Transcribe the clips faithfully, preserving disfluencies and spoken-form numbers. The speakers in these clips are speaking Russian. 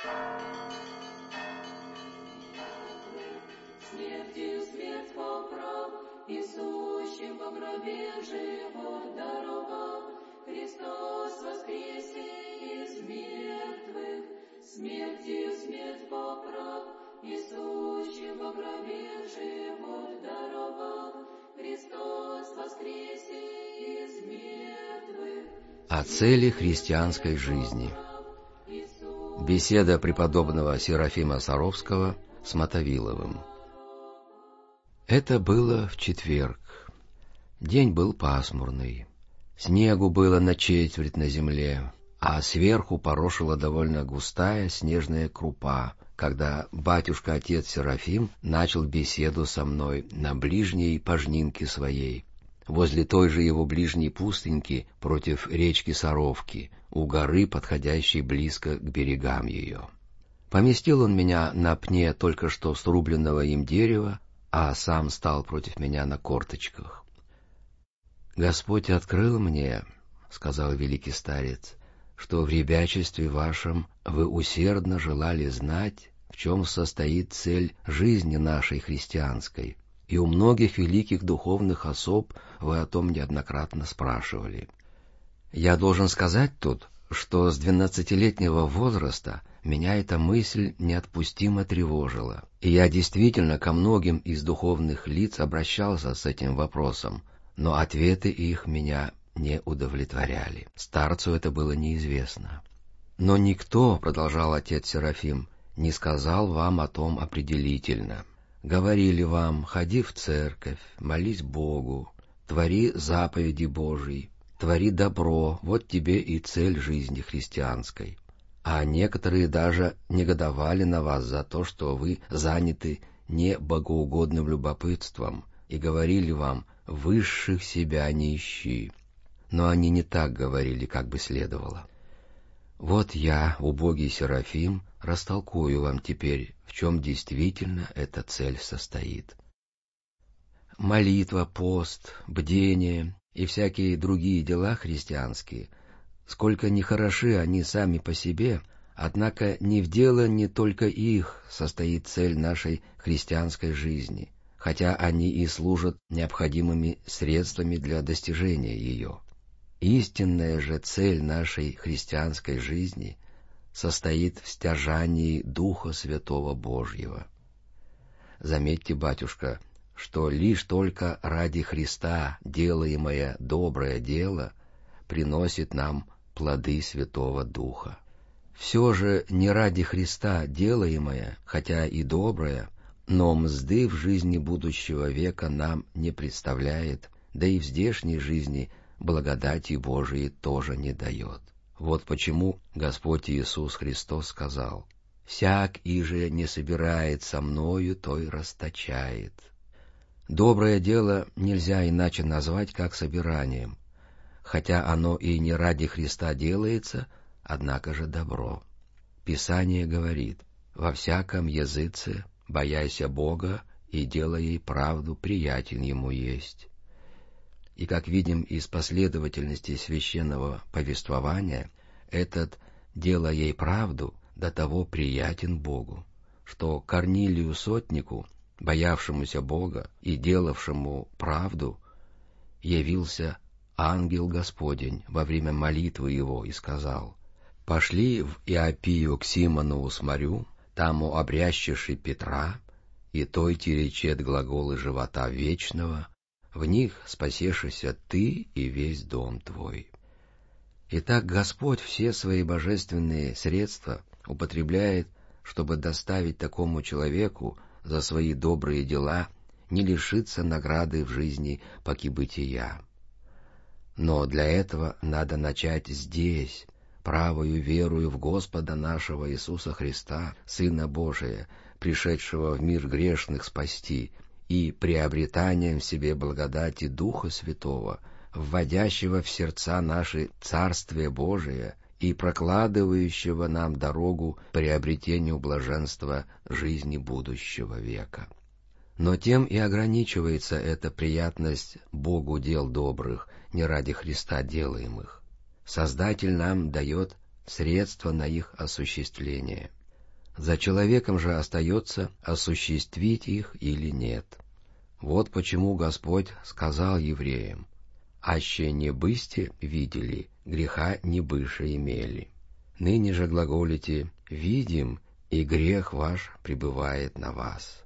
Смертью смерть поправ, и сущим во гробе живот даровав. Христос воскресе из мертвых, смертью смерть поправ, и сущим во гробе живот даровав. Христос воскресе из мертвых. О цели христианской жизни. Беседа преподобного Серафима Саровского с Мотовиловым. Это было в четверг. День был пасмурный. Снегу было на четверть на земле, а сверху порошила довольно густая снежная крупа, когда батюшка-отец Серафим начал беседу со мной на ближней пожнинке своей, возле той же его ближней пустыньки против речки Саровки, у горы, подходящей близко к берегам ее. Поместил он меня на пне только что срубленного им дерева, а сам стал против меня на корточках. «Господь открыл мне, — сказал великий старец, — что в ребячестве вашем вы усердно желали знать, в чем состоит цель жизни нашей христианской, и у многих великих духовных особ вы о том неоднократно спрашивали. Я должен сказать тут, что с двенадцатилетнего возраста меня эта мысль неотпустимо тревожила, и я действительно ко многим из духовных лиц обращался с этим вопросом, но ответы их меня не удовлетворяли. Старцу это было неизвестно. Но никто, — продолжал отец Серафим, — не сказал вам о том определительно. Говорили вам: ходи в церковь, молись Богу, твори заповеди Божьи, твори добро, вот тебе и цель жизни христианской. А некоторые даже негодовали на вас за то, что вы заняты не богоугодным любопытством, и говорили вам: высших себя не ищи. Но они не так говорили, как бы следовало. Вот я, убогий Серафим, растолкую вам теперь, в чем действительно эта цель состоит. Молитва, пост, бдение и всякие другие дела христианские, сколько ни хороши они сами по себе, однако не в дело не только их состоит цель нашей христианской жизни, хотя они и служат необходимыми средствами для достижения ее. Истинная же цель нашей христианской жизни состоит в стяжании Духа Святого Божьего. Заметьте, батюшка, что лишь только ради Христа делаемое доброе дело приносит нам плоды Святого Духа. Все же не ради Христа делаемое, хотя и доброе, но мзды в жизни будущего века нам не представляет, да и в здешней жизни благодати Божией тоже не дает. Вот почему Господь Иисус Христос сказал: «Всяк иже не собирает со мною, той расточает». Доброе дело нельзя иначе назвать, как собиранием, хотя оно и не ради Христа делается, однако же добро. Писание говорит: «Во всяком языце бояйся Бога и делай правду, приятен Ему есть». И, как видим из последовательности священного повествования, этот «делай ей правду» до того приятен Богу, что Корнилию сотнику, боявшемуся Бога и делавшему правду, явился ангел Господень во время молитвы его и сказал: «Пошли в Иопию к Симону Усмарю, таму обрящеши Петра, и той ти речет глаголы живота вечного, в них спасешься ты и весь дом твой». Итак, Господь все свои божественные средства употребляет, чтобы доставить такому человеку за свои добрые дела не лишиться награды в жизни поки бытия. Но для этого надо начать здесь, правою верою в Господа нашего Иисуса Христа, Сына Божия, пришедшего в мир грешных спасти, и приобретанием в себе благодати Духа Святого, вводящего в сердца наши Царствие Божие и прокладывающего нам дорогу к приобретению блаженства жизни будущего века. Но тем и ограничивается эта приятность Богу дел добрых, не ради Христа делаемых. Создатель нам дает средства на их осуществление. За человеком же остается осуществить их или нет. Вот почему Господь сказал евреям: «Аще не бысте видели, греха не быше имели». Ныне же глаголите: «Видим, и грех ваш пребывает на вас».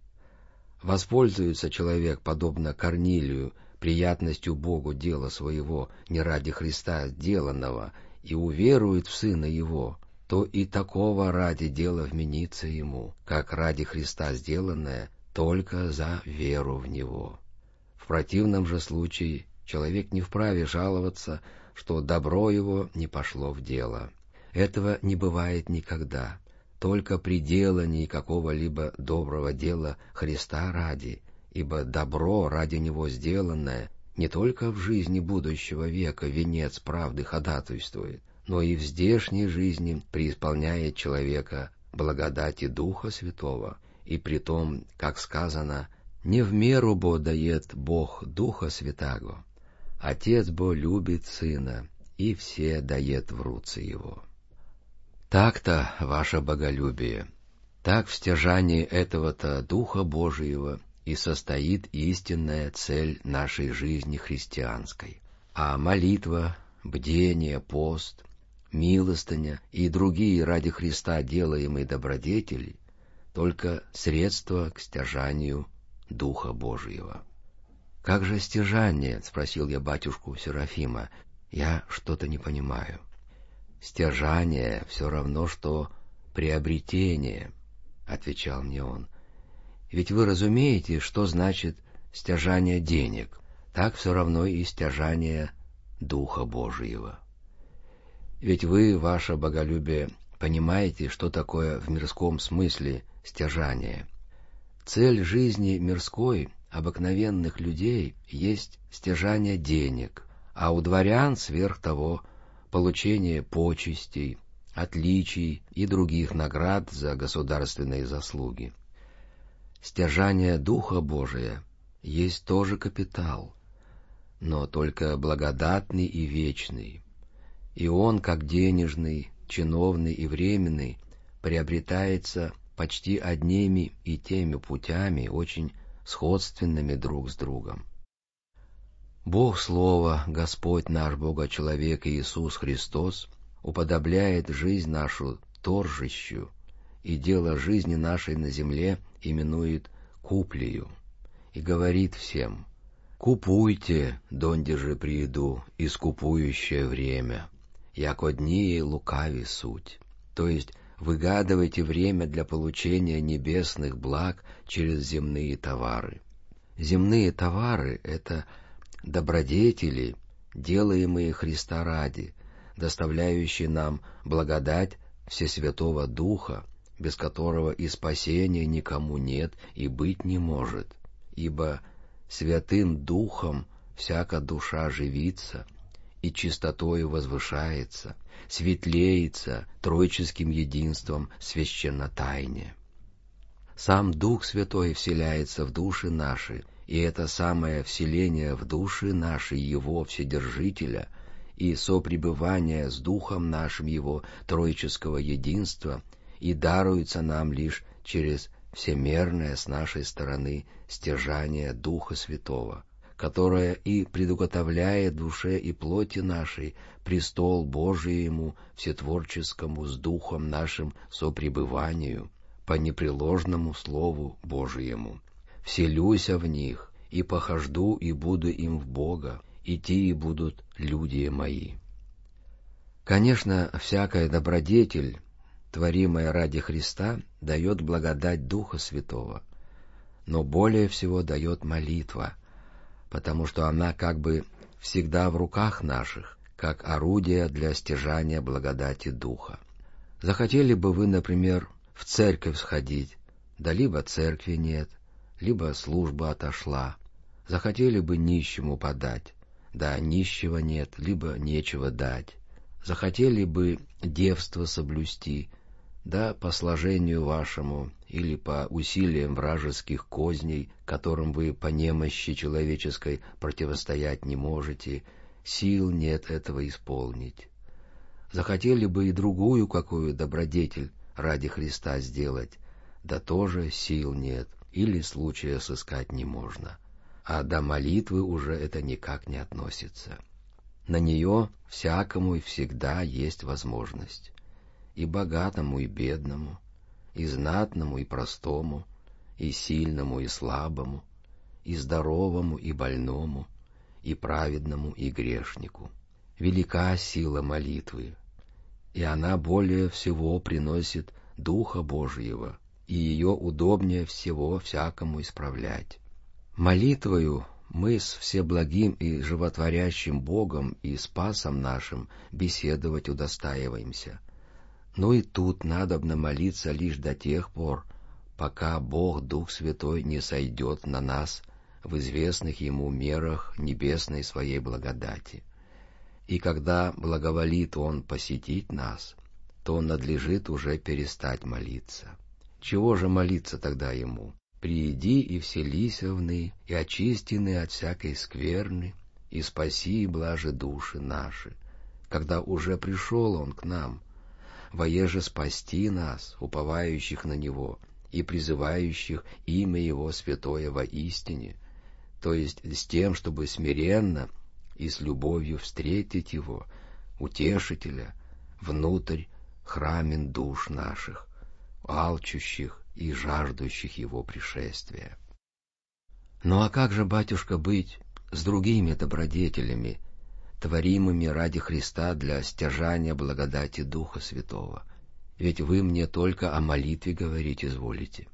Воспользуется человек, подобно Корнилию, приятностью Богу дела своего не ради Христа сделанного, и уверует в Сына Его, то и такого ради дела вменится ему, как ради Христа сделанное, только за веру в Него. В противном же случае человек не вправе жаловаться, что добро его не пошло в дело. Этого не бывает никогда, только при делании какого-либо доброго дела Христа ради, ибо добро ради Него сделанное не только в жизни будущего века венец правды ходатайствует, но и в здешней жизни преисполняет человека благодати Духа Святого, и при том, как сказано, не в меру бо дает Бог Духа Святаго, Отец бо любит Сына, и все дает в руцы Его. Так-то ваше боголюбие, так в стяжании этого-то Духа Божиего и состоит истинная цель нашей жизни христианской, а молитва, бдение, пост, милостыня и другие ради Христа делаемые добродетели только средство к стяжанию Духа Божьего. «Как же стяжание?» — спросил я батюшку Серафима. «Я что-то не понимаю». «Стяжание все равно, что приобретение», — отвечал мне он. «Ведь вы разумеете, что значит стяжание денег, так все равно и стяжание Духа Божьего. Ведь вы, ваше боголюбие, понимаете, что такое в мирском смысле стяжание. Цель жизни мирской, обыкновенных людей, есть стяжание денег, а у дворян сверх того получение почестей, отличий и других наград за государственные заслуги. Стяжание Духа Божия есть тоже капитал, но только благодатный и вечный, и он, как денежный, чиновный и временный, приобретается почти одними и теми путями, очень сходственными друг с другом. Бог Слова, Господь наш Бога-человек Иисус Христос, уподобляет жизнь нашу торжищу, и дело жизни нашей на земле именует куплею, и говорит всем: «Купуйте, донде же прииду, искупующее время, яко дни лукави суть», то есть выгадывайте время для получения небесных благ через земные товары. Земные товары — это добродетели, делаемые Христа ради, доставляющие нам благодать Всесвятого Духа, без которого и спасения никому нет и быть не может, ибо Святым Духом всяка душа живится и чистотою возвышается, светлеется тройческим единством священнотайне. Сам Дух Святой вселяется в души наши, и это самое вселение в души наши Его Вседержителя и сопребывание с Духом нашим Его тройческого единства и даруется нам лишь через всемерное с нашей стороны стяжание Духа Святого, которое и предуготовляет душе и плоти нашей престол Божиему всетворческому с Духом нашим сопребыванию по непреложному Слову Божиему. Вселюся в них, и похожду, и буду им в Бога, и те и будут люди мои». Конечно, всякая добродетель, творимая ради Христа, дает благодать Духа Святого, но более всего дает молитва, потому что она как бы всегда в руках наших, как орудие для стяжания благодати Духа. Захотели бы вы, например, в церковь сходить, да либо церкви нет, либо служба отошла. Захотели бы нищему подать, да нищего нет, либо нечего дать. Захотели бы девство соблюсти, да по сложению вашему или по усилиям вражеских козней, которым вы по немощи человеческой противостоять не можете, сил нет этого исполнить. Захотели бы и другую какую добродетель, ради Христа сделать, да тоже сил нет или случая сыскать не можно, а до молитвы уже это никак не относится. На нее всякому и всегда есть возможность, и богатому, и бедному, и знатному, и простому, и сильному, и слабому, и здоровому, и больному, и праведному, и грешнику. Велика сила молитвы, и она более всего приносит Духа Божьего, и ее удобнее всего всякому исправлять. Молитвою мы с всеблагим и животворящим Богом и Спасом нашим беседовать удостаиваемся. Но и тут надобно молиться лишь до тех пор, пока Бог, Дух Святой, не сойдет на нас в известных Ему мерах небесной Своей благодати. И когда благоволит Он посетить нас, то надлежит уже перестать молиться. Чего же молиться тогда Ему? «Прииди и вселися вны, и очистины от всякой скверны, и спаси и блажи души наши», когда уже пришел Он к нам, воеже спасти нас, уповающих на Него, и призывающих имя Его святое во истине, то есть с тем, чтобы смиренно и с любовью встретить Его, Утешителя, внутрь храмен душ наших, алчущих и жаждущих Его пришествия. Ну а как же, батюшка, быть с другими добродетелями, творимыми ради Христа для стяжания благодати Духа Святого? Ведь вы мне только о молитве говорить изволите.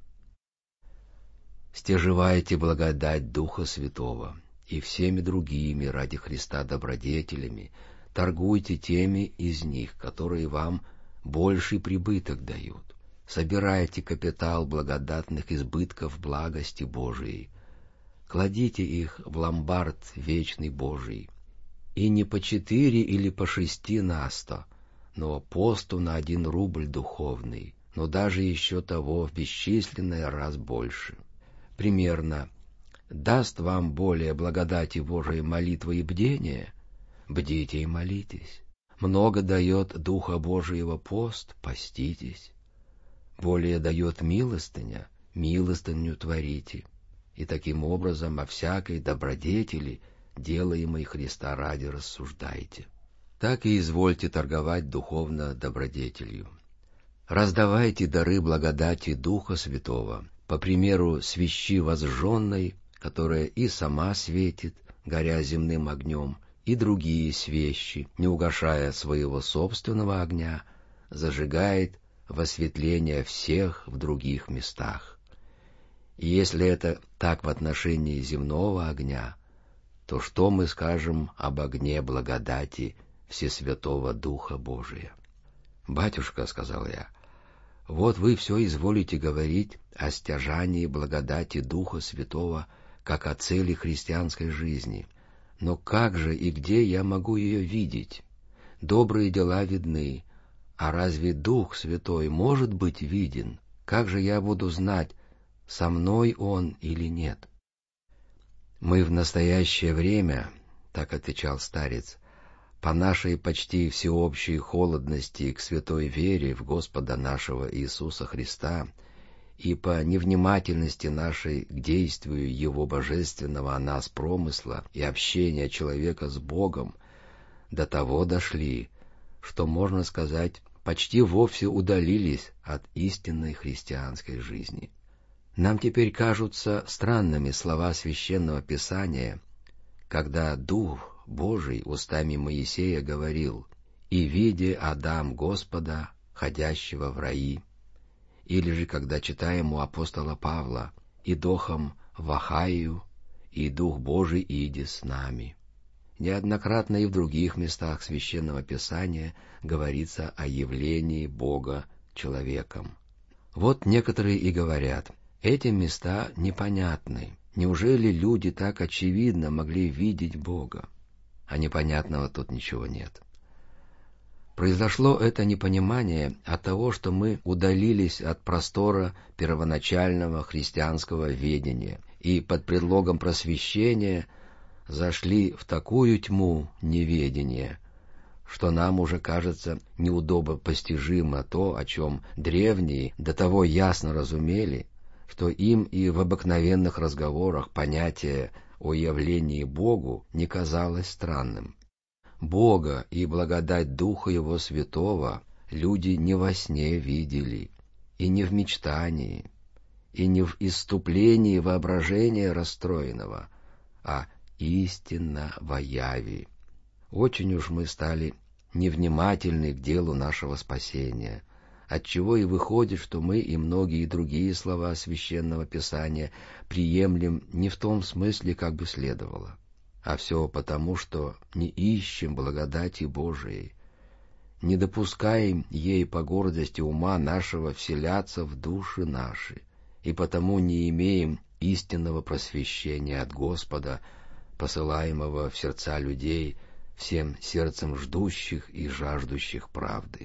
Стяжевайте благодать Духа Святого и всеми другими ради Христа добродетелями, торгуйте теми из них, которые вам больший прибыток дают. Собирайте капитал благодатных избытков благости Божией, кладите их в ломбард вечный Божий, и не по четыре или по шести на сто, но посту на один рубль духовный, но даже еще того в бесчисленный раз больше. Примерно: даст вам более благодати Божией молитва и бдение, бдите и молитесь. Много дает Духа Божиего пост, поститесь. Более дает милостыня, милостыню творите, и таким образом о всякой добродетели, делаемой Христа ради, рассуждайте. Так и извольте торговать духовно добродетелью. Раздавайте дары благодати Духа Святого, по примеру свечи возжженной, которая и сама светит, горя земным огнем, и другие свечи, не угашая своего собственного огня, зажигает в осветление всех в других местах. И если это так в отношении земного огня, то что мы скажем об огне благодати Всесвятого Духа Божия? «Батюшка, — сказал я, — вот вы все изволите говорить о стяжании благодати Духа Святого как о цели христианской жизни, но как же и где я могу ее видеть? Добрые дела видны, а разве Дух Святой может быть виден? Как же я буду знать, со мной Он или нет?» «Мы в настоящее время, — так отвечал старец, — по нашей почти всеобщей холодности к святой вере в Господа нашего Иисуса Христа и по невнимательности нашей к действию Его божественного о нас промысла и общения человека с Богом до того дошли, что, можно сказать, почти вовсе удалились от истинной христианской жизни. Нам теперь кажутся странными слова Священного Писания, когда Дух Божий устами Моисея говорил: «И видя Адам Господа, ходящего в раи», или же когда читаем у апостола Павла: «И дохом в Ахаю, и Дух Божий иди с нами». Неоднократно и в других местах Священного Писания говорится о явлении Бога человеком. Вот некоторые и говорят: эти места непонятны. Неужели люди так очевидно могли видеть Бога? А непонятного тут ничего нет. Произошло это непонимание от того, что мы удалились от простора первоначального христианского ведения и под предлогом просвещения зашли в такую тьму неведения, что нам уже кажется неудобопостижимо то, о чем древние до того ясно разумели, что им и в обыкновенных разговорах понятие о явлении Богу не казалось странным. Бога и благодать Духа Его Святого люди не во сне видели, и не в мечтании, и не в исступлении воображения расстроенного, а истинно во яви. Очень уж мы стали невнимательны к делу нашего спасения, отчего и выходит, что мы и многие другие слова Священного Писания приемлем не в том смысле, как бы следовало, а все потому, что не ищем благодати Божией, не допускаем ей по гордости ума нашего вселяться в души наши, и потому не имеем истинного просвещения от Господа, посылаемого в сердца людей всем сердцем ждущих и жаждущих правды.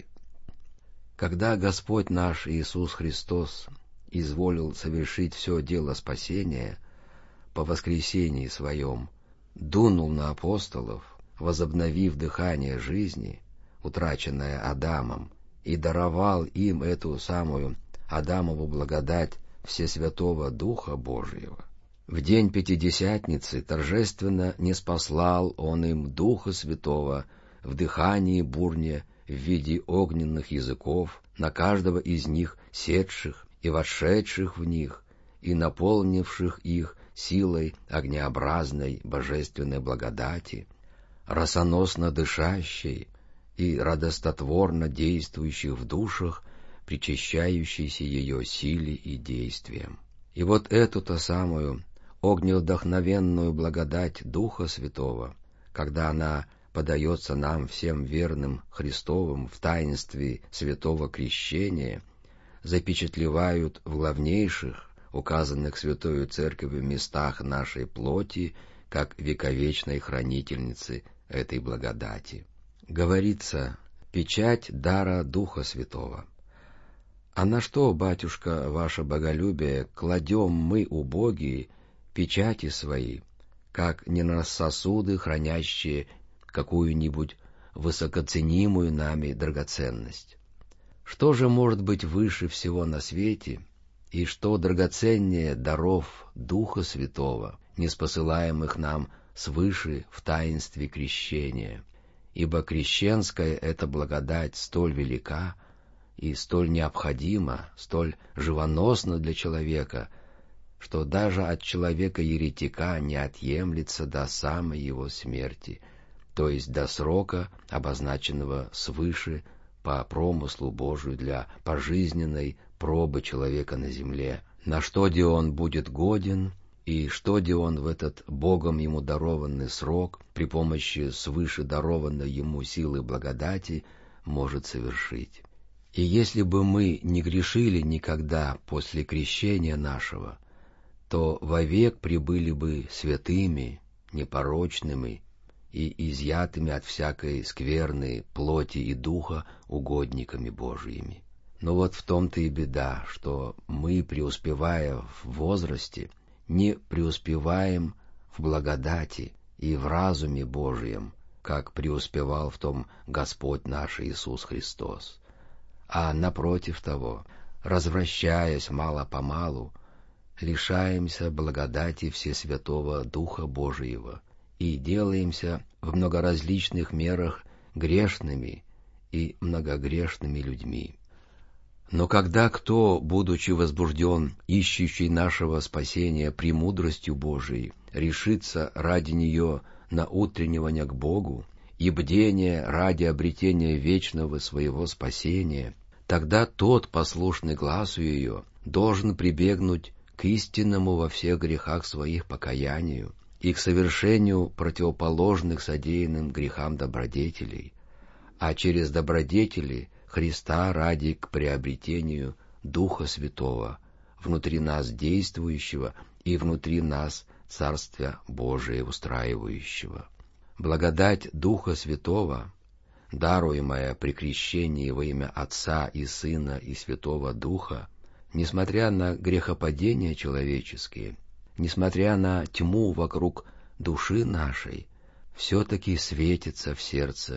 Когда Господь наш Иисус Христос изволил совершить все дело спасения, по воскресении Своем дунул на апостолов, возобновив дыхание жизни, утраченное Адамом, и даровал им эту самую Адамову благодать Всесвятого Духа Божьего. В день Пятидесятницы торжественно ниспослал Он им Духа Святого в дыхании бурне в виде огненных языков на каждого из них седших и вошедших в них, и наполнивших их силой огнеобразной божественной благодати, росоносно дышащей и радостотворно действующих в душах, причащающейся ее силе и действиям. И вот эту-то самую огневдохновенную благодать Духа Святого, когда она подается нам всем верным Христовым в таинстве святого крещения, запечатлевают в главнейших, указанных Святою Церковью местах нашей плоти, как вековечной хранительницы этой благодати. Говорится: «Печать дара Духа Святого». А на что, батюшка, ваше боголюбие, кладем мы, убогие, печати свои, как не на сосуды, хранящие какую-нибудь высокоценимую нами драгоценность? Что же может быть выше всего на свете, и что драгоценнее даров Духа Святого, ниспосылаемых нам свыше в таинстве крещения? Ибо крещенская эта благодать столь велика и столь необходима, столь живоносна для человека, что даже от человека-еретика не отъемлется до самой его смерти, то есть до срока, обозначенного свыше по промыслу Божию для пожизненной пробы человека на земле, на что де он будет годен, и что де он в этот Богом ему дарованный срок при помощи свыше дарованной ему силы благодати может совершить. И если бы мы не грешили никогда после крещения нашего, то вовек прибыли бы святыми, непорочными и изъятыми от всякой скверны плоти и духа угодниками Божиими. Но вот в том-то и беда, что мы, преуспевая в возрасте, не преуспеваем в благодати и в разуме Божием, как преуспевал в том Господь наш Иисус Христос, а напротив того, развращаясь мало-помалу, лишаемся благодати Всесвятого Духа Божиего и делаемся в многоразличных мерах грешными и многогрешными людьми. Но когда кто, будучи возбужден, ищущий нашего спасения премудростью Божией, решится ради нее на утреннивание к Богу и бдение ради обретения вечного своего спасения, тогда тот, послушный глазу ее, должен прибегнуть к истинному во всех грехах своих покаянию и к совершению противоположных содеянным грехам добродетелей, а через добродетели Христа ради к приобретению Духа Святого, внутри нас действующего и внутри нас Царствия Божие устраивающего. Благодать Духа Святого, даруемая при крещении во имя Отца и Сына и Святого Духа, несмотря на грехопадения человеческие, несмотря на тьму вокруг души нашей, все-таки светится в сердце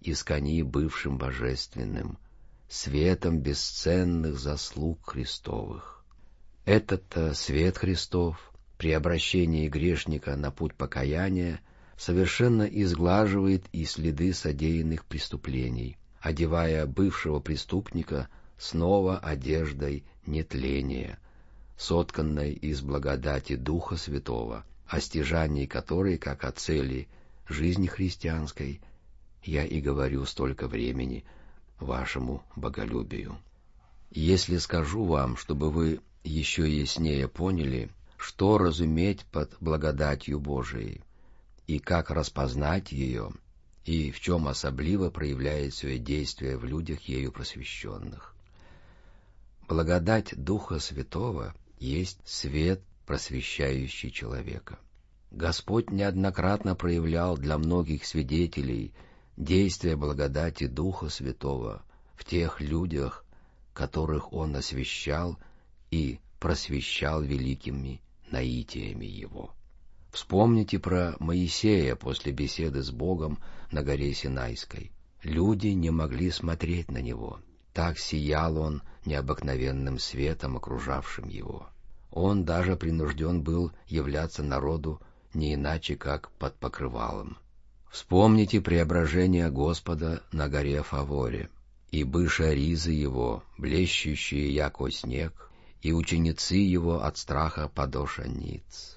искони бывшим божественным, светом бесценных заслуг Христовых. Этот-то свет Христов при обращении грешника на путь покаяния совершенно изглаживает и следы содеянных преступлений, одевая бывшего преступника снова одеждой нетления, сотканной из благодати Духа Святого, о стяжании которой, как о цели жизни христианской, я и говорю столько времени вашему боголюбию. Если скажу вам, чтобы вы еще яснее поняли, что разуметь под благодатью Божией, и как распознать ее, и в чем особливо проявляет свое действие в людях ею просвещенных. Благодать Духа Святого есть свет, просвещающий человека. Господь неоднократно проявлял для многих свидетелей действие благодати Духа Святого в тех людях, которых Он освящал и просвещал великими наитиями Его. Вспомните про Моисея после беседы с Богом на горе Синайской. Люди не могли смотреть на него. Так сиял он необыкновенным светом, окружавшим его. Он даже принужден был являться народу не иначе, как под покрывалом. Вспомните преображение Господа на горе Фаворе, и быша ризы его, блещущие яко снег, и ученицы его от страха подоша ниц.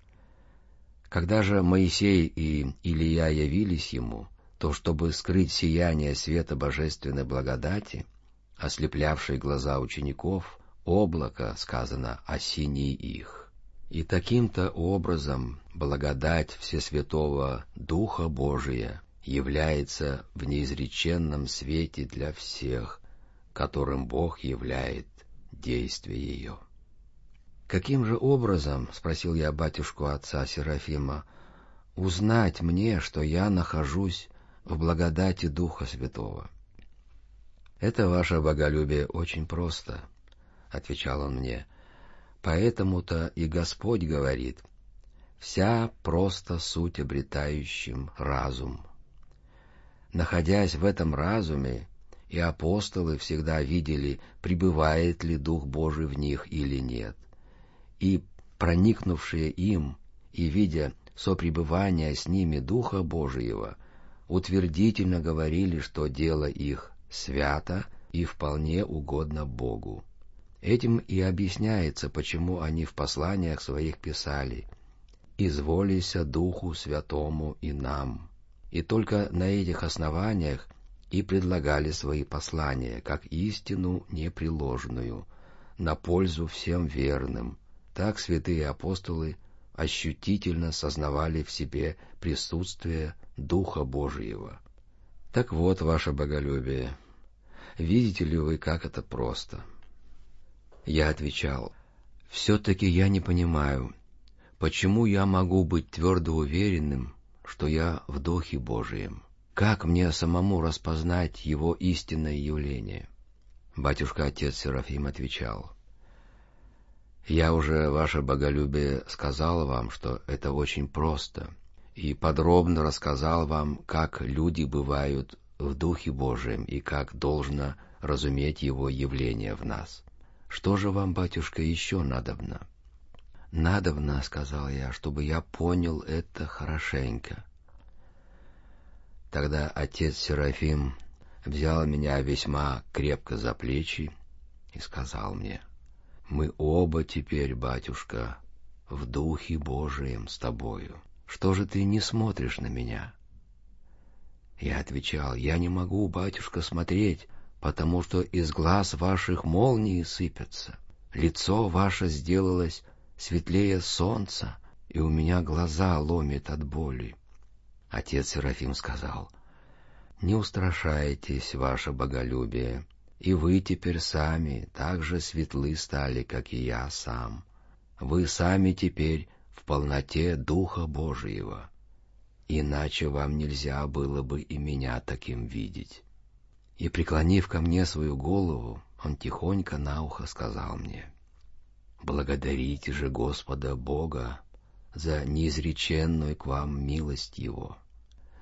Когда же Моисей и Илия явились ему, то, чтобы скрыть сияние света божественной благодати, ослеплявшей глаза учеников, облако, сказано, осени их. И таким-то образом благодать Всесвятого Духа Божия является в неизреченном свете для всех, которым Бог являет действие ее. «Каким же образом, — спросил я батюшку отца Серафима, — узнать мне, что я нахожусь в благодати Духа Святого?» «Это ваше боголюбие очень просто, — отвечал он мне, — поэтому-то и Господь говорит: вся просто суть обретающим разум. Находясь в этом разуме, и апостолы всегда видели, пребывает ли Дух Божий в них или нет, и проникнувшие им, и видя сопребывание с ними Духа Божиего, утвердительно говорили, что дело их свято и вполне угодно Богу. Этим и объясняется, почему они в посланиях своих писали: «Изволися Духу Святому и нам». И только на этих основаниях и предлагали свои послания, как истину непреложную, на пользу всем верным. Так святые апостолы ощутительно сознавали в себе присутствие Духа Божьего. Так вот, ваше боголюбие, видите ли вы, как это просто? Я отвечал: все-таки я не понимаю, почему я могу быть твердо уверенным, что я в Духе Божием? Как мне самому распознать его истинное явление? Батюшка-отец Серафим отвечал: я уже, ваше боголюбие, сказал вам, что это очень просто, и подробно рассказал вам, как люди бывают в Духе Божием и как должно разуметь его явление в нас. Что же вам, батюшка, еще надобно? Надобно, — сказал я, — чтобы я понял это хорошенько. Тогда отец Серафим взял меня весьма крепко за плечи и сказал мне: мы оба теперь, батюшка, в Духе Божием с тобою. Что же ты не смотришь на меня? Я отвечал: я не могу, батюшка, смотреть, потому что из глаз ваших молнии сыпятся. Лицо ваше сделалось светлее солнца, и у меня глаза ломит от боли. Отец Серафим сказал: не устрашайтесь, ваше боголюбие, и вы теперь сами так же светлы стали, как и я сам. Вы сами теперь в полноте Духа Божьего, иначе вам нельзя было бы и меня таким видеть. И, преклонив ко мне свою голову, он тихонько на ухо сказал мне: благодарите же Господа Бога за неизреченную к вам милость Его.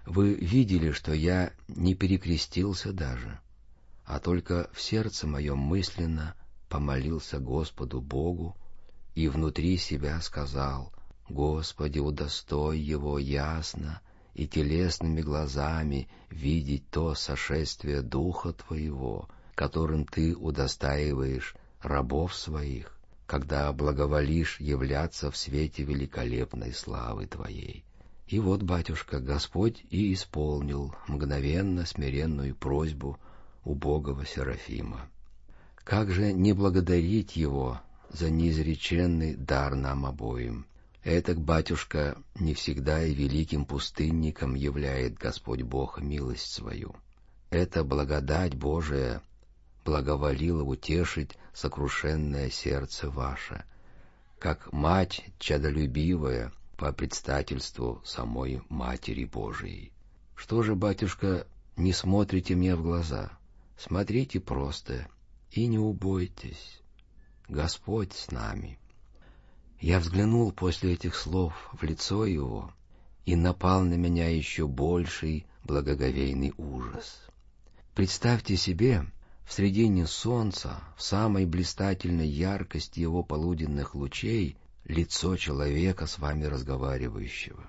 Вы видели, что я не перекрестился даже, а только в сердце моем мысленно помолился Господу Богу и внутри себя сказал: «Господи, удостой его ясно и телесными глазами видеть то сошествие Духа Твоего, которым Ты удостаиваешь рабов Своих, когда благоволишь являться в свете великолепной славы Твоей». И вот, батюшка, Господь и исполнил мгновенно смиренную просьбу убогого Серафима. Как же не благодарить Его за неизреченный дар нам обоим? Этак, батюшка, не всегда и великим пустынником являет Господь Бог милость свою. Эта благодать Божия благоволила утешить сокрушенное сердце ваше, как мать чадолюбивая по предстательству самой Матери Божией. Что же, батюшка, не смотрите мне в глаза? Смотрите просто и не убойтесь. Господь с нами. Я взглянул после этих слов в лицо его, и напал на меня еще больший благоговейный ужас. Представьте себе, в средине солнца, в самой блистательной яркости его полуденных лучей, лицо человека, с вами разговаривающего.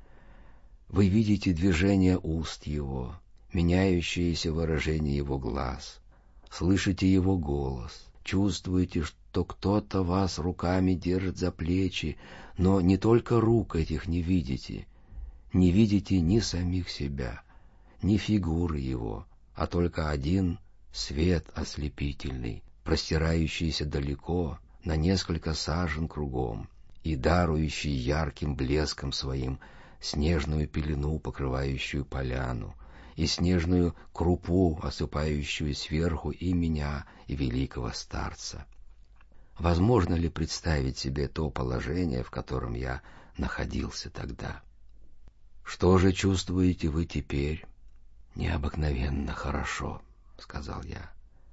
Вы видите движение уст его, меняющееся выражение его глаз, слышите его голос, чувствуете, что кто-то вас руками держит за плечи, но не только рук этих не видите, не видите ни самих себя, ни фигуры его, а только один свет ослепительный, простирающийся далеко, на несколько сажен кругом, и дарующий ярким блеском своим снежную пелену, покрывающую поляну, и снежную крупу, осыпающую сверху и меня, и великого старца. Возможно ли представить себе то положение, в котором я находился тогда? Что же чувствуете вы теперь? Необыкновенно хорошо, — сказал я.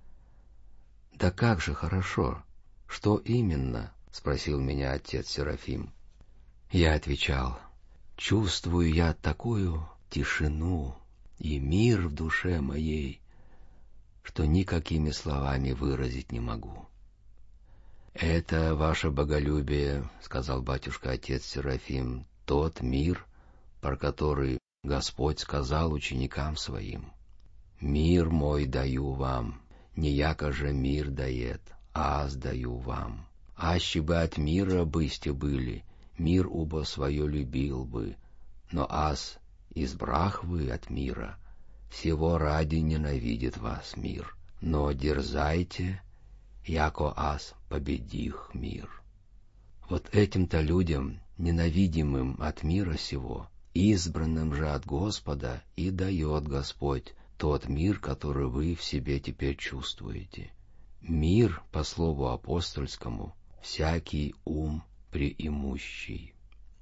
Да как же хорошо? Что именно? — спросил меня отец Серафим. Я отвечал: чувствую я такую тишину и мир в душе моей, что никакими словами выразить не могу. «Это ваше боголюбие, — сказал батюшка отец Серафим, — тот мир, про который Господь сказал ученикам своим: «Мир мой даю вам, не яко же мир дает, аз даю вам. Аще бы от мира бысте были, мир убо свое любил бы, но аз избрах вы от мира, сего ради ненавидит вас мир. Но дерзайте, яко аз победих мир». Вот этим-то людям, ненавидимым от мира сего, избранным же от Господа, и дает Господь тот мир, который вы в себе теперь чувствуете. Мир, по слову апостольскому, всякий ум преимущий.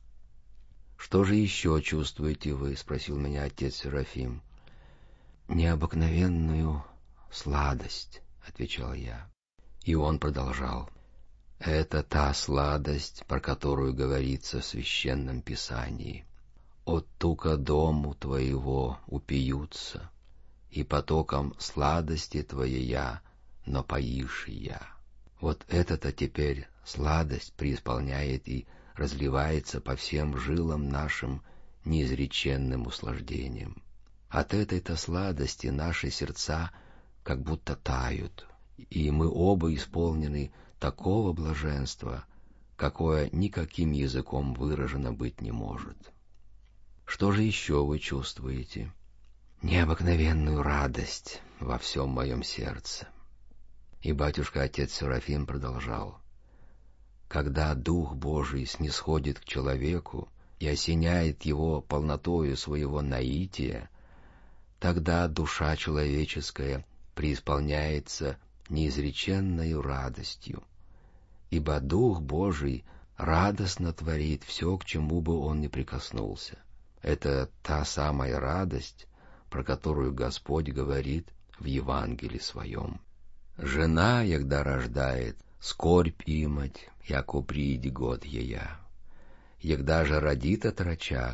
«Что же еще чувствуете вы?» — спросил меня отец Серафим. «Необыкновенную сладость», — отвечал я. И он продолжал: «Это та сладость, про которую говорится в Священном Писании. От тука дому твоего упьются, и потоком сладости твоя напоишь я». Вот это-то теперь сладость преисполняет и разливается по всем жилам нашим неизреченным услаждением. От этой-то сладости наши сердца как будто тают, и мы оба исполнены такого блаженства, какое никаким языком выражено быть не может. Что же еще вы чувствуете? Необыкновенную радость во всем моем сердце. И батюшка-отец Серафим продолжал: когда Дух Божий снисходит к человеку и осеняет его полнотою своего наития, тогда душа человеческая преисполняется неизреченною радостью, ибо Дух Божий радостно творит все, к чему бы он ни прикоснулся. Это та самая радость, про которую Господь говорит в Евангелии своем: «Жена, егда рождает, скорбь имать, яко прииди год ея. Егда же родит отроча,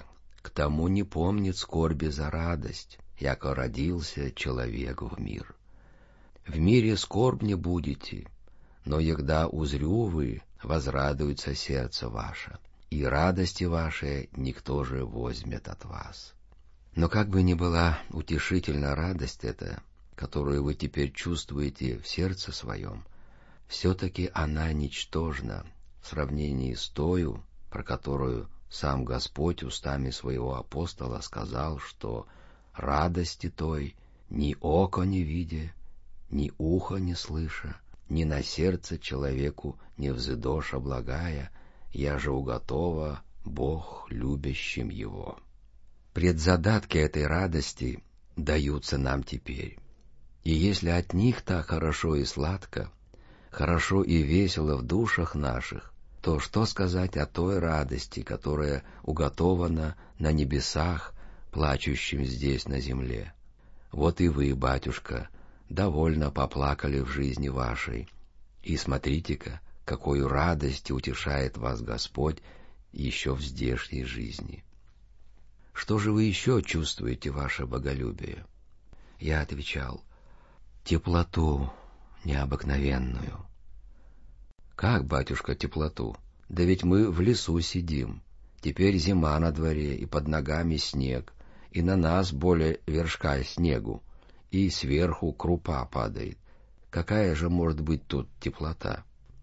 к тому не помнит скорби за радость, яко родился человек в мир. В мире скорбне будете, но егда узрю вы, возрадуется сердце ваше, и радости ваши никто же возьмет от вас. Но как бы ни была утешительна радость эта, которую вы теперь чувствуете в сердце своем, все-таки она ничтожна в сравнении с тою, про которую сам Господь устами своего апостола сказал, что радости той ни око не видя, ни ухо не слыша, ни на сердце человеку не взыдоша благая, я же уготова Бог любящим его. Предзадатки этой радости даются нам теперь. И если от них так хорошо и сладко, хорошо и весело в душах наших, то что сказать о той радости, которая уготована на небесах, плачущим здесь на земле? Вот и вы, батюшка, довольно поплакали в жизни вашей, и смотрите-ка, какую радость утешает вас Господь еще в здешней жизни. Что же вы еще чувствуете, ваше боголюбие? Я отвечал: теплоту необыкновенную. Как, батюшка, теплоту? Да ведь мы в лесу сидим. Теперь зима на дворе, и под ногами снег, и на нас более вершка снегу, и сверху крупа падает. Какая же может быть тут теплота?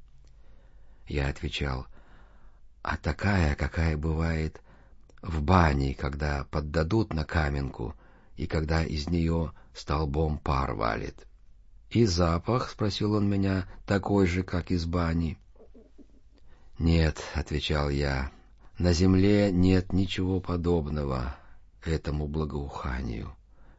Я отвечал: а такая, какая бывает в бане, когда поддадут на каменку, и когда из нее столбом пар валит. И запах, спросил он меня, такой же, как из бани. Нет, отвечал я, на земле нет ничего подобного этому благоуханию.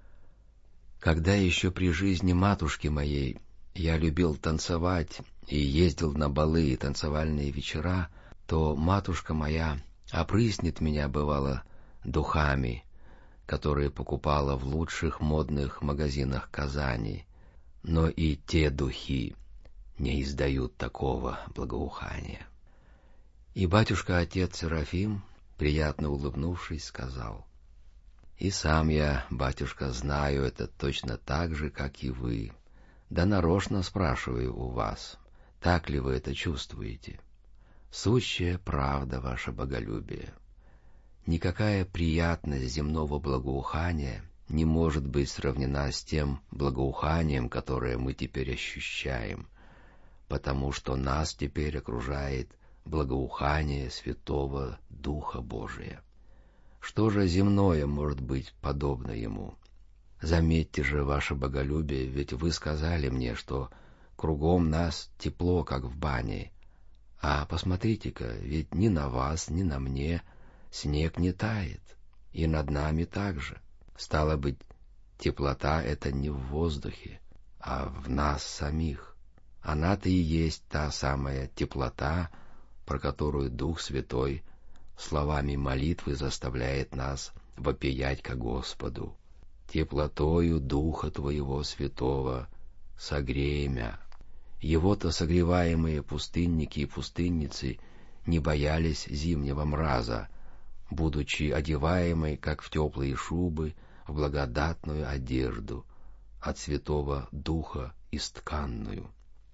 Когда еще при жизни матушки моей я любил танцевать и ездил на балы и танцевальные вечера, то матушка моя опрыснет меня, бывало, духами, которые покупала в лучших модных магазинах Казани, но и те духи не издают такого благоухания. И батюшка-отец Серафим, приятно улыбнувшись, сказал: «И сам я, батюшка, знаю это точно так же, как и вы. Да нарочно спрашиваю у вас, так ли вы это чувствуете? Сущая правда ваше боголюбие. Никакая приятность земного благоухания не может быть сравнена с тем благоуханием, которое мы теперь ощущаем, потому что нас теперь окружает благоухание Святого Духа Божия. Что же земное может быть подобно ему? Заметьте же ваше боголюбие, ведь вы сказали мне, что кругом нас тепло, как в бане. А посмотрите-ка, ведь ни на вас, ни на мне снег не тает, и над нами также. Стало быть, теплота — это не в воздухе, а в нас самих. Она-то и есть та самая теплота, про которую Дух Святой словами молитвы заставляет нас вопиять ко Господу. «Теплотою Духа Твоего Святого согрей мя». Его-то согреваемые пустынники и пустынницы не боялись зимнего мраза, будучи одеваемой, как в теплые шубы, в благодатную одежду, от Святого Духа истканную.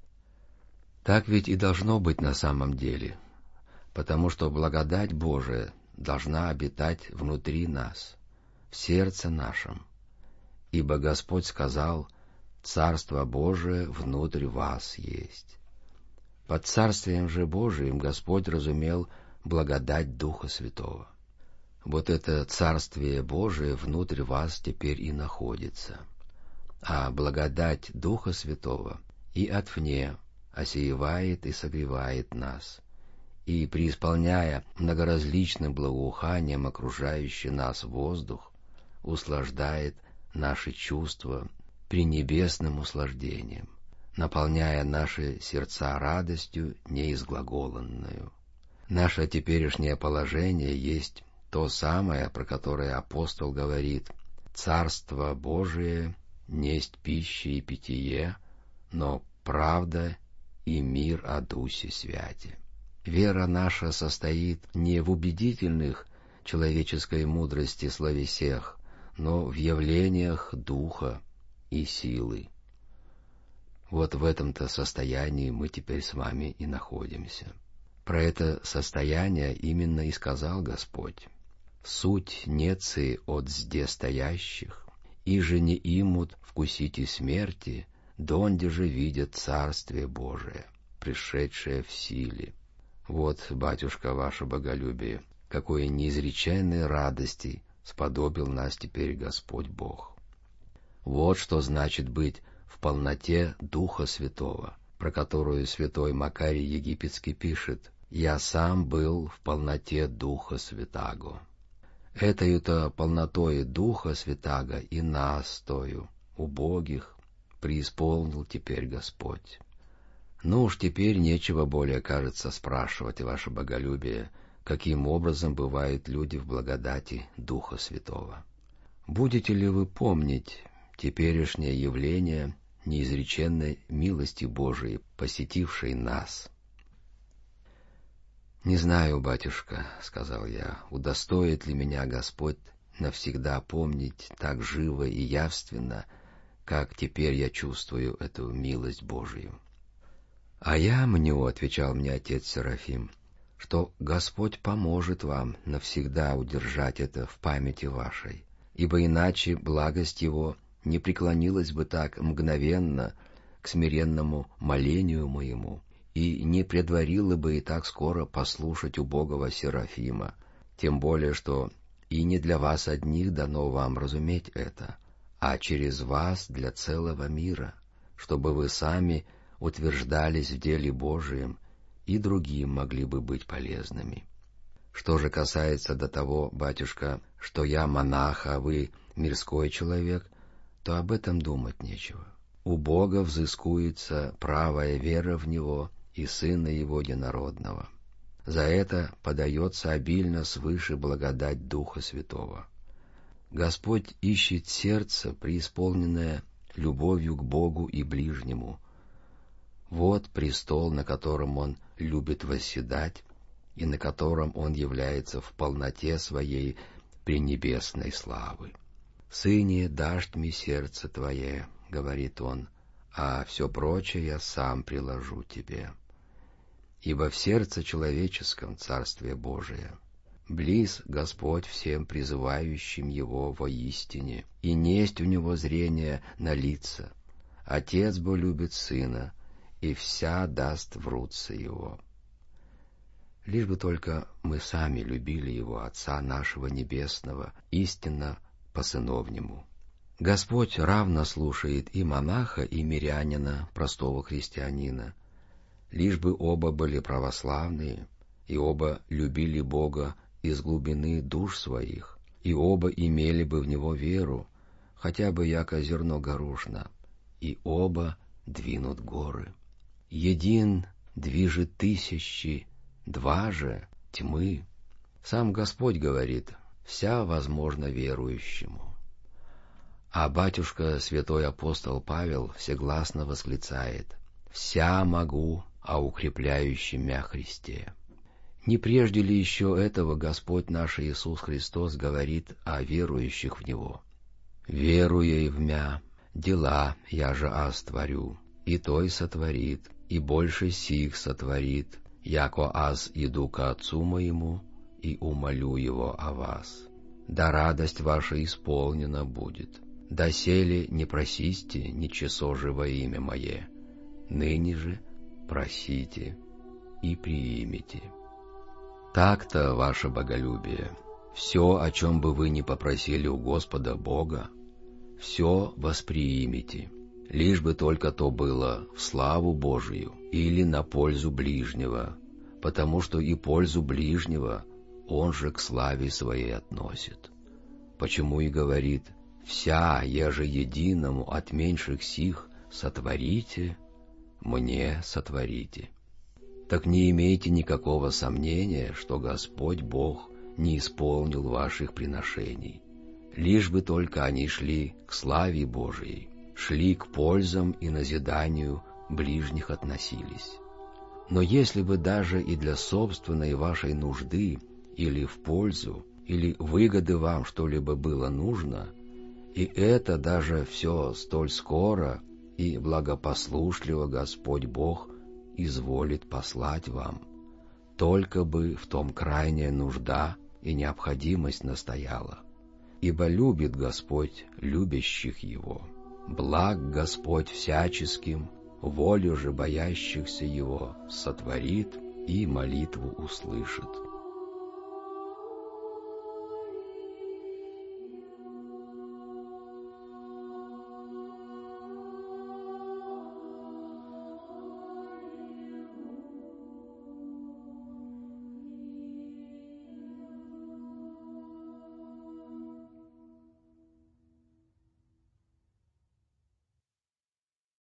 Так ведь и должно быть на самом деле, потому что благодать Божия должна обитать внутри нас, в сердце нашем, ибо Господь сказал: «Царство Божие внутрь вас есть». Под Царствием же Божиим Господь разумел благодать Духа Святого. Вот это Царствие Божие внутрь вас теперь и находится, а благодать Духа Святого и отвне осеивает и согревает нас, и, преисполняя многоразличным благоуханием окружающий нас воздух, услаждает наши чувства пренебесным услаждением, наполняя наши сердца радостью неизглаголанную. Наше теперешнее положение есть то самое, про которое апостол говорит: «Царство Божие несть пища и питье, но правда и мир о Дусе Святе». Вера наша состоит не в убедительных человеческой мудрости словесех, но в явлениях духа и силы. Вот в этом-то состоянии мы теперь с вами и находимся. Про это состояние именно и сказал Господь. «Суть нецы от зде стоящих, и же не имут вкусите смерти, донде же видят Царствие Божие, пришедшее в силе». Вот, батюшка, ваше боголюбие, какой неизреченной радости сподобил нас теперь Господь Бог. Вот что значит быть в полноте Духа Святого, про которую святой Макарий Египетский пишет: «Я сам был в полноте Духа Святаго». Этою-то полнотой Духа Святаго и нас, тою, убогих, преисполнил теперь Господь. Ну уж теперь нечего более, кажется, спрашивать, ваше боголюбие, каким образом бывают люди в благодати Духа Святого. Будете ли вы помнить теперешнее явление неизреченной милости Божией, посетившей нас? «Не знаю, батюшка, — сказал я, — удостоит ли меня Господь навсегда помнить так живо и явственно, как теперь я чувствую эту милость Божию». «А я мню, — отвечал мне отец Серафим, — что Господь поможет вам навсегда удержать это в памяти вашей, ибо иначе благость Его не преклонилась бы так мгновенно к смиренному молению моему и не предварила бы и так скоро послушать убогого Серафима, тем более что и не для вас одних дано вам разуметь это, а через вас для целого мира, чтобы вы сами утверждались в деле Божием и другим могли бы быть полезными. Что же касается до того, батюшка, что я монах, а вы мирской человек, то об этом думать нечего. У Бога взыскуется правая вера в Него и Сына Его Единородного. За это подается обильно свыше благодать Духа Святого. Господь ищет сердце, преисполненное любовью к Богу и ближнему. Вот престол, на котором Он любит восседать, и на котором Он является в полноте Своей пренебесной славы. «Сыне, дашь мне сердце Твое, — говорит Он, — а все прочее я сам приложу Тебе. Ибо в сердце человеческом Царствие Божие. Близ Господь всем призывающим Его воистине, и несть у Него зрение на лица. Отец бо любит Сына, и вся даст в руцы Его». Лишь бы только мы сами любили Его, Отца нашего Небесного, истинно по-сыновнему. Господь равно слушает и монаха, и мирянина, простого христианина, лишь бы оба были православные, и оба любили Бога из глубины душ своих, и оба имели бы в Него веру, хотя бы яко зерно горошна, и оба двинут горы. Един движет тысячи, два же тьмы. Сам Господь говорит: «Вся возможно верующему». А батюшка святой апостол Павел всегласно восклицает: «Вся могу о укрепляющем мя Христе». Не прежде ли еще этого Господь наш Иисус Христос говорит о верующих в Него? «Веруя в мя, дела я же аз творю, и той сотворит, и больше сих сотворит, яко аз иду ко Отцу моему, и умолю Его о вас. Да радость ваша исполнена будет. Доселе не просисте ничего же во имя Мое, ныне же просите и приимите». Так-то, ваше боголюбие, все, о чем бы вы ни попросили у Господа Бога, все восприимите, лишь бы только то было в славу Божию или на пользу ближнего, потому что и пользу ближнего Он же к славе Своей относит. Почему и говорит: «Вся, еже единому от меньших сих сотворите, мне сотворите». Так не имейте никакого сомнения, что Господь Бог не исполнил ваших приношений, лишь бы только они шли к славе Божией, шли к пользам и назиданию ближних относились. Но если бы даже и для собственной вашей нужды или в пользу, или выгоды вам что-либо было нужно, и это даже все столь скоро и благопослушливо Господь Бог изволит послать вам, только бы в том крайняя нужда и необходимость настояла. Ибо любит Господь любящих Его, благ Господь всяческим, волю же боящихся Его сотворит и молитву услышит.